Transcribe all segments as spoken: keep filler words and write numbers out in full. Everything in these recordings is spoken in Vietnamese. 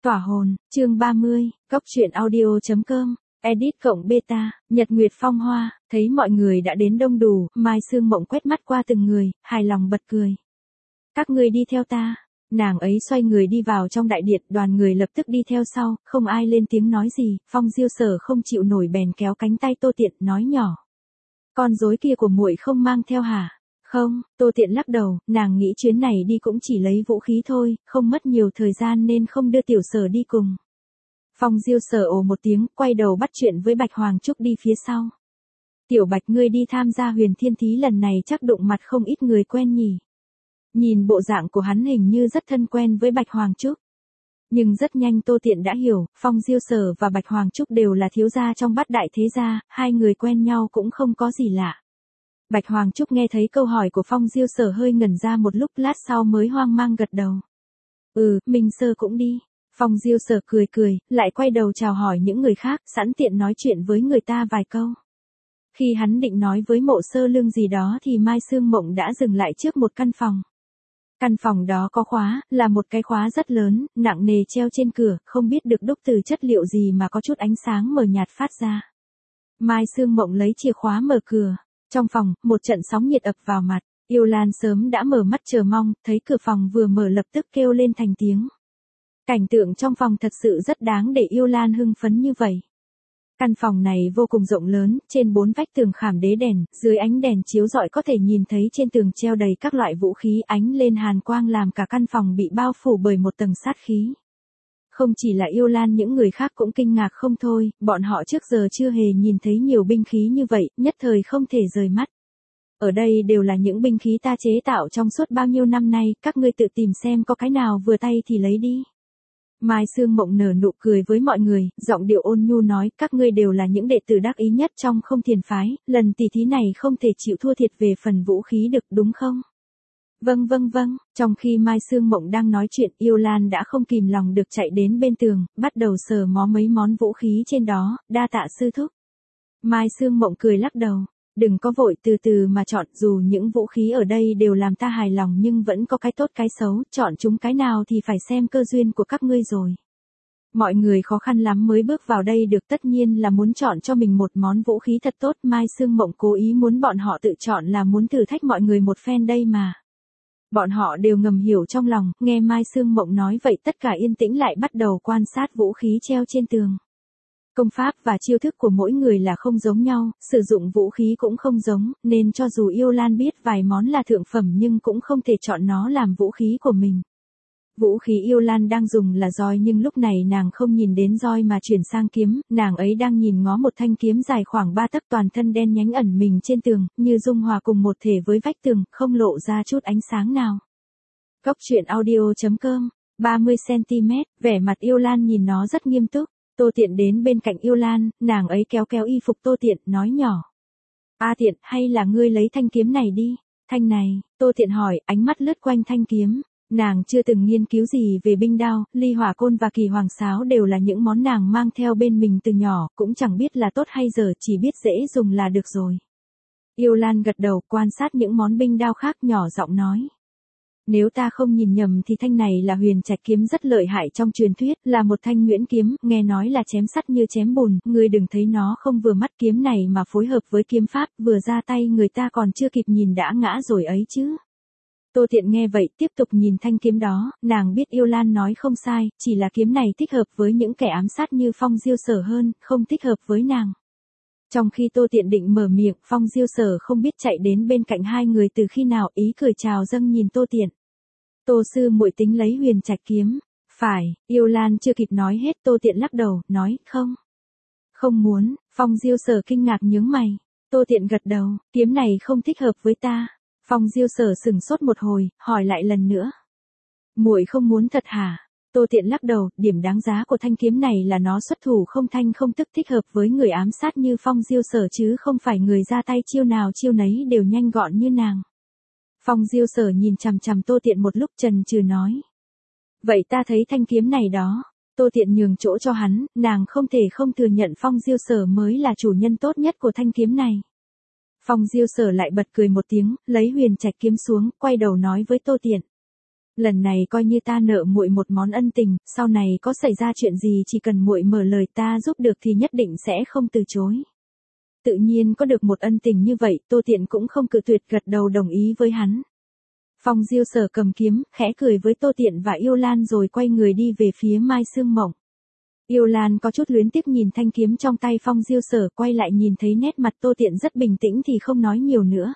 Tỏa hồn, chương ba mươi, cốc truyện audio.com, edit cộng beta, Nhật Nguyệt Phong Hoa, thấy mọi người đã đến đông đủ, Mai Sương Mộng quét mắt qua từng người, hài lòng bật cười. Các ngươi đi theo ta. Nàng ấy xoay người đi vào trong đại điện, đoàn người lập tức đi theo sau, không ai lên tiếng nói gì, Phong Diêu Sở không chịu nổi bèn kéo cánh tay Tô Tiện, nói nhỏ. Con rối kia của muội không mang theo hả? Không, Tô Tiện lắc đầu, nàng nghĩ chuyến này đi cũng chỉ lấy vũ khí thôi, không mất nhiều thời gian nên không đưa Tiểu Sở đi cùng. Phong Diêu Sở ồ một tiếng, quay đầu bắt chuyện với Bạch Hoàng Trúc đi phía sau. Tiểu Bạch, ngươi đi tham gia Huyền Thiên Thí lần này chắc đụng mặt không ít người quen nhỉ? Nhìn bộ dạng của hắn hình như rất thân quen với Bạch Hoàng Trúc. Nhưng rất nhanh Tô Tiện đã hiểu, Phong Diêu Sở và Bạch Hoàng Trúc đều là thiếu gia trong bát đại thế gia, hai người quen nhau cũng không có gì lạ. Bạch Hoàng Trúc nghe thấy câu hỏi của Phong Diêu Sở hơi ngẩn ra một lúc, lát sau mới hoang mang gật đầu. Ừ, Minh Sơ cũng đi. Phong Diêu Sở cười cười, lại quay đầu chào hỏi những người khác, sẵn tiện nói chuyện với người ta vài câu. Khi hắn định nói với Mộ Sơ Lương gì đó thì Mai Sương Mộng đã dừng lại trước một căn phòng. Căn phòng đó có khóa, là một cái khóa rất lớn, nặng nề treo trên cửa, không biết được đúc từ chất liệu gì mà có chút ánh sáng mờ nhạt phát ra. Mai Sương Mộng lấy chìa khóa mở cửa. Trong phòng, một trận sóng nhiệt ập vào mặt, Yêu Lan sớm đã mở mắt chờ mong, thấy cửa phòng vừa mở lập tức kêu lên thành tiếng. Cảnh tượng trong phòng thật sự rất đáng để Yêu Lan hưng phấn như vậy. Căn phòng này vô cùng rộng lớn, trên bốn vách tường khảm đế đèn, dưới ánh đèn chiếu rọi có thể nhìn thấy trên tường treo đầy các loại vũ khí, ánh lên hàn quang làm cả căn phòng bị bao phủ bởi một tầng sát khí. Không chỉ là Yêu Lan, những người khác cũng kinh ngạc không thôi, bọn họ trước giờ chưa hề nhìn thấy nhiều binh khí như vậy, nhất thời không thể rời mắt. Ở đây đều là những binh khí ta chế tạo trong suốt bao nhiêu năm nay, các ngươi tự tìm xem có cái nào vừa tay thì lấy đi. Mai Sương Mộng nở nụ cười với mọi người, giọng điệu ôn nhu nói, các ngươi đều là những đệ tử đắc ý nhất trong Không Thiền phái, lần tỷ thí này không thể chịu thua thiệt về phần vũ khí được, đúng không? Vâng vâng vâng, trong khi Mai Sương Mộng đang nói chuyện, Yêu Lan đã không kìm lòng được chạy đến bên tường, bắt đầu sờ mó mấy món vũ khí trên đó, đa tạ sư thúc. Mai Sương Mộng cười lắc đầu, đừng có vội, từ từ mà chọn, dù những vũ khí ở đây đều làm ta hài lòng nhưng vẫn có cái tốt cái xấu, chọn chúng cái nào thì phải xem cơ duyên của các ngươi rồi. Mọi người khó khăn lắm mới bước vào đây được, tất nhiên là muốn chọn cho mình một món vũ khí thật tốt, Mai Sương Mộng cố ý muốn bọn họ tự chọn là muốn thử thách mọi người một phen đây mà. Bọn họ đều ngầm hiểu trong lòng, nghe Mai Sương Mộng nói vậy tất cả yên tĩnh lại bắt đầu quan sát vũ khí treo trên tường. Công pháp và chiêu thức của mỗi người là không giống nhau, sử dụng vũ khí cũng không giống, nên cho dù Yêu Lan biết vài món là thượng phẩm nhưng cũng không thể chọn nó làm vũ khí của mình. Vũ khí Yêu Lan đang dùng là roi nhưng lúc này nàng không nhìn đến roi mà chuyển sang kiếm, nàng ấy đang nhìn ngó một thanh kiếm dài khoảng ba tấc toàn thân đen nhánh ẩn mình trên tường, như dung hòa cùng một thể với vách tường, không lộ ra chút ánh sáng nào. Cốc truyện audio.com, ba mươi xăng-ti-mét, vẻ mặt Yêu Lan nhìn nó rất nghiêm túc. Tô Tiện đến bên cạnh Yêu Lan, nàng ấy kéo kéo y phục Tô Tiện, nói nhỏ. A Tiện, hay là ngươi lấy thanh kiếm này đi? Thanh này, Tô Tiện hỏi, ánh mắt lướt quanh thanh kiếm. Nàng chưa từng nghiên cứu gì về binh đao, ly hỏa côn và kỳ hoàng sáo đều là những món nàng mang theo bên mình từ nhỏ, cũng chẳng biết là tốt hay dở, chỉ biết dễ dùng là được rồi. Yêu Lan gật đầu, quan sát những món binh đao khác, nhỏ giọng nói. Nếu ta không nhìn nhầm thì thanh này là huyền trạch kiếm, rất lợi hại trong truyền thuyết, là một thanh nguyễn kiếm, nghe nói là chém sắt như chém bùn, ngươi đừng thấy nó không vừa mắt, kiếm này mà phối hợp với kiếm pháp, vừa ra tay người ta còn chưa kịp nhìn đã ngã rồi ấy chứ. Tô Tiện nghe vậy tiếp tục nhìn thanh kiếm đó, nàng biết Yêu Lan nói không sai, chỉ là kiếm này thích hợp với những kẻ ám sát như Phong Diêu Sở hơn, không thích hợp với nàng. Trong khi Tô Tiện định mở miệng, Phong Diêu Sở không biết chạy đến bên cạnh hai người từ khi nào, ý cười chào dâng nhìn Tô Tiện. Tô sư muội tính lấy huyền trạch kiếm. Phải, Yêu Lan chưa kịp nói hết, Tô Tiện lắc đầu, nói, không. Không muốn, Phong Diêu Sở kinh ngạc nhướng mày. Tô Tiện gật đầu, kiếm này không thích hợp với ta. Phong Diêu Sở sừng sốt một hồi, hỏi lại lần nữa. Muội không muốn thật hả? Tô Tiện lắc đầu, điểm đáng giá của thanh kiếm này là nó xuất thủ không thanh không tức, thích hợp với người ám sát như Phong Diêu Sở chứ không phải người ra tay chiêu nào chiêu nấy đều nhanh gọn như nàng. Phong Diêu Sở nhìn chằm chằm Tô Tiện một lúc chần chừ nói. Vậy ta thấy thanh kiếm này đó. Tô Tiện nhường chỗ cho hắn, nàng không thể không thừa nhận Phong Diêu Sở mới là chủ nhân tốt nhất của thanh kiếm này. Phong Diêu Sở lại bật cười một tiếng, lấy huyền trạch kiếm xuống, quay đầu nói với Tô Tiện. Lần này coi như ta nợ muội một món ân tình, sau này có xảy ra chuyện gì chỉ cần muội mở lời ta giúp được thì nhất định sẽ không từ chối. Tự nhiên có được một ân tình như vậy, Tô Tiện cũng không cự tuyệt, gật đầu đồng ý với hắn. Phong Diêu Sở cầm kiếm, khẽ cười với Tô Tiện và Yêu Lan rồi quay người đi về phía Mai Sương Mộng. Yêu Lan có chút luyến tiếc nhìn thanh kiếm trong tay Phong Diêu Sở, quay lại nhìn thấy nét mặt Tô Tiện rất bình tĩnh thì không nói nhiều nữa.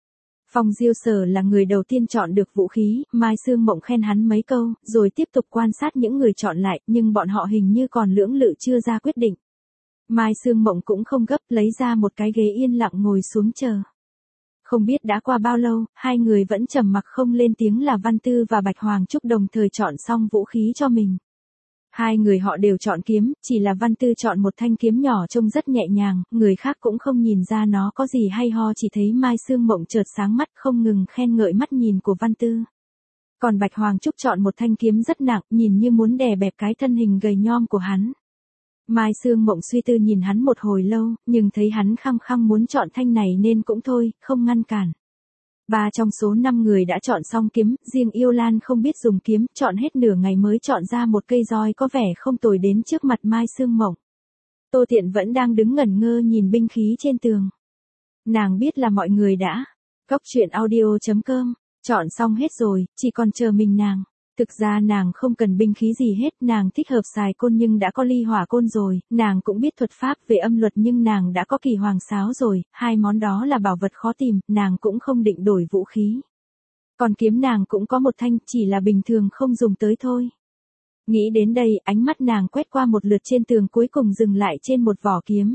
Phong Diêu Sở là người đầu tiên chọn được vũ khí, Mai Sương Mộng khen hắn mấy câu, rồi tiếp tục quan sát những người chọn lại, nhưng bọn họ hình như còn lưỡng lự chưa ra quyết định. Mai Sương Mộng cũng không gấp, lấy ra một cái ghế yên lặng ngồi xuống chờ. Không biết đã qua bao lâu, hai người vẫn trầm mặc không lên tiếng là Văn Tư và Bạch Hoàng Trúc đồng thời chọn xong vũ khí cho mình. Hai người họ đều chọn kiếm, chỉ là Văn Tư chọn một thanh kiếm nhỏ trông rất nhẹ nhàng, người khác cũng không nhìn ra nó có gì hay ho, chỉ thấy Mai Sương Mộng chợt sáng mắt không ngừng khen ngợi mắt nhìn của Văn Tư. Còn Bạch Hoàng Trúc chọn một thanh kiếm rất nặng, nhìn như muốn đè bẹp cái thân hình gầy nhom của hắn. Mai Sương Mộng suy tư nhìn hắn một hồi lâu, nhưng thấy hắn khăng khăng muốn chọn thanh này nên cũng thôi, không ngăn cản. Ba trong số năm người đã chọn xong kiếm, riêng Yêu Lan không biết dùng kiếm, chọn hết nửa ngày mới chọn ra một cây roi có vẻ không tồi đến trước mặt Mai Sương Mộng. Tô Tiện vẫn đang đứng ngẩn ngơ nhìn binh khí trên tường. Nàng biết là mọi người đã cốc truyện audio chấm com, chọn xong hết rồi, chỉ còn chờ mình nàng. Thực ra nàng không cần binh khí gì hết, nàng thích hợp xài côn nhưng đã có ly hỏa côn rồi, nàng cũng biết thuật pháp về âm luật nhưng nàng đã có kỳ hoàng sáo rồi, hai món đó là bảo vật khó tìm, nàng cũng không định đổi vũ khí. Còn kiếm nàng cũng có một thanh, chỉ là bình thường không dùng tới thôi. Nghĩ đến đây, ánh mắt nàng quét qua một lượt trên tường cuối cùng dừng lại trên một vỏ kiếm.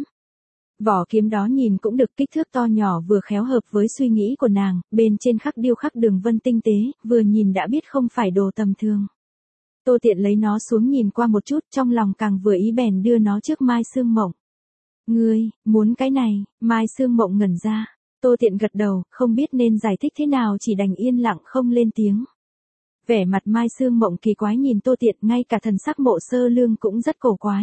Vỏ kiếm đó nhìn cũng được, kích thước to nhỏ vừa khéo hợp với suy nghĩ của nàng, bên trên khắc điêu khắc đường vân tinh tế, vừa nhìn đã biết không phải đồ tầm thường. Tô Tiện lấy nó xuống nhìn qua một chút, trong lòng càng vừa ý bèn đưa nó trước Mai Sương Mộng. Ngươi, muốn cái này? Mai Sương Mộng ngẩn ra. Tô Tiện gật đầu, không biết nên giải thích thế nào, chỉ đành yên lặng không lên tiếng. Vẻ mặt Mai Sương Mộng kỳ quái nhìn Tô Tiện, ngay cả thần sắc Mộ Sơ Lương cũng rất cổ quái.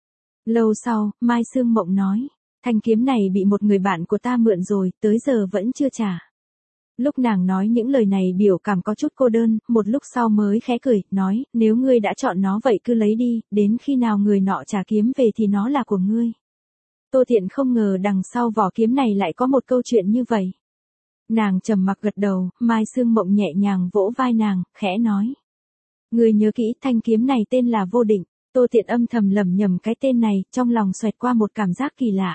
Lâu sau, Mai Sương Mộng nói. Thanh kiếm này bị một người bạn của ta mượn rồi, tới giờ vẫn chưa trả. Lúc nàng nói những lời này biểu cảm có chút cô đơn, một lúc sau mới khẽ cười, nói, nếu ngươi đã chọn nó vậy cứ lấy đi, đến khi nào người nọ trả kiếm về thì nó là của ngươi. Tô Tiện không ngờ đằng sau vỏ kiếm này lại có một câu chuyện như vậy. Nàng trầm mặc gật đầu, Mai Sương Mộng nhẹ nhàng vỗ vai nàng, khẽ nói. Ngươi nhớ kỹ, thanh kiếm này tên là Vô Định. Tô Tiện âm thầm lẩm nhẩm cái tên này, trong lòng xoẹt qua một cảm giác kỳ lạ.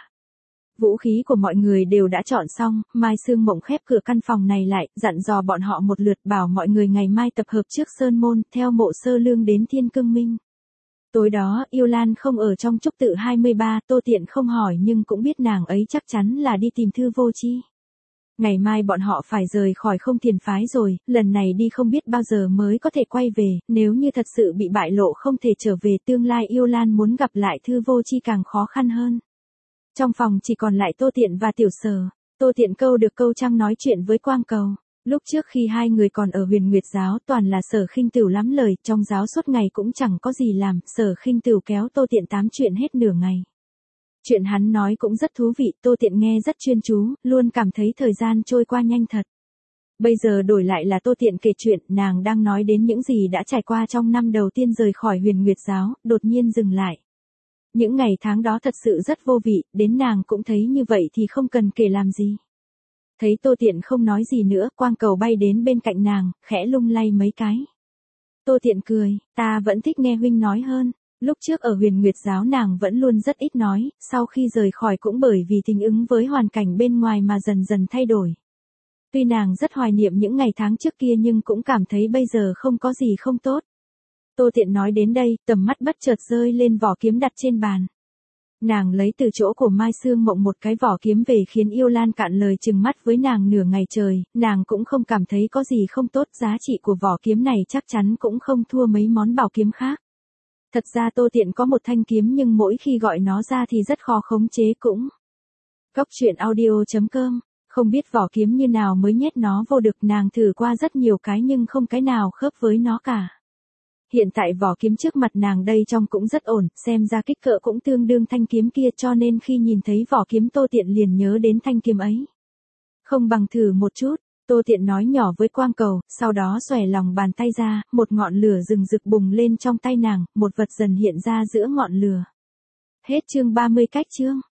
Vũ khí của mọi người đều đã chọn xong, Mai Sương Mộng khép cửa căn phòng này lại, dặn dò bọn họ một lượt, bảo mọi người ngày mai tập hợp trước Sơn Môn, theo Mộ Sơ Lương đến Thiên Cương Minh. Tối đó, Yêu Lan không ở trong trúc tự hai mươi ba, Tô Tiện không hỏi nhưng cũng biết nàng ấy chắc chắn là đi tìm Thư Vô Chi. Ngày mai bọn họ phải rời khỏi Không Thiền phái rồi, lần này đi không biết bao giờ mới có thể quay về, nếu như thật sự bị bại lộ không thể trở về, tương lai Yêu Lan muốn gặp lại Thư Vô Chi càng khó khăn hơn. Trong phòng chỉ còn lại Tô Tiện và Tiểu Sở. Tô Tiện câu được câu trăng nói chuyện với Quang Cầu. Lúc trước khi hai người còn ở Huyền Nguyệt giáo toàn là Sở Khinh Tửu lắm lời, trong giáo suốt ngày cũng chẳng có gì làm, Sở Khinh Tửu kéo Tô Tiện tám chuyện hết nửa ngày. Chuyện hắn nói cũng rất thú vị, Tô Tiện nghe rất chuyên chú, luôn cảm thấy thời gian trôi qua nhanh thật. Bây giờ đổi lại là Tô Tiện kể chuyện, nàng đang nói đến những gì đã trải qua trong năm đầu tiên rời khỏi Huyền Nguyệt giáo, đột nhiên dừng lại. Những ngày tháng đó thật sự rất vô vị, đến nàng cũng thấy như vậy thì không cần kể làm gì. Thấy Tô Tiện không nói gì nữa, Quang Cầu bay đến bên cạnh nàng, khẽ lung lay mấy cái. Tô Tiện cười, ta vẫn thích nghe huynh nói hơn. Lúc trước ở Huyền Nguyệt giáo nàng vẫn luôn rất ít nói, sau khi rời khỏi cũng bởi vì thích ứng với hoàn cảnh bên ngoài mà dần dần thay đổi. Tuy nàng rất hoài niệm những ngày tháng trước kia nhưng cũng cảm thấy bây giờ không có gì không tốt. Tô Tiện nói đến đây, tầm mắt bất chợt rơi lên vỏ kiếm đặt trên bàn. Nàng lấy từ chỗ của Mai Sương Mộng một cái vỏ kiếm về khiến Yêu Lan cạn lời trừng mắt với nàng nửa ngày trời, nàng cũng không cảm thấy có gì không tốt, giá trị của vỏ kiếm này chắc chắn cũng không thua mấy món bảo kiếm khác. Thật ra Tô Tiện có một thanh kiếm nhưng mỗi khi gọi nó ra thì rất khó khống chế cũng. cốc truyện audio chấm com, không biết vỏ kiếm như nào mới nhét nó vô được, nàng thử qua rất nhiều cái nhưng không cái nào khớp với nó cả. Hiện tại vỏ kiếm trước mặt nàng đây trông cũng rất ổn, xem ra kích cỡ cũng tương đương thanh kiếm kia, cho nên khi nhìn thấy vỏ kiếm Tô Tiện liền nhớ đến thanh kiếm ấy. Không bằng thử một chút, Tô Tiện nói nhỏ với Quang Cầu, sau đó xòe lòng bàn tay ra, một ngọn lửa rừng rực bùng lên trong tay nàng, một vật dần hiện ra giữa ngọn lửa. Hết chương ba mươi cách chương.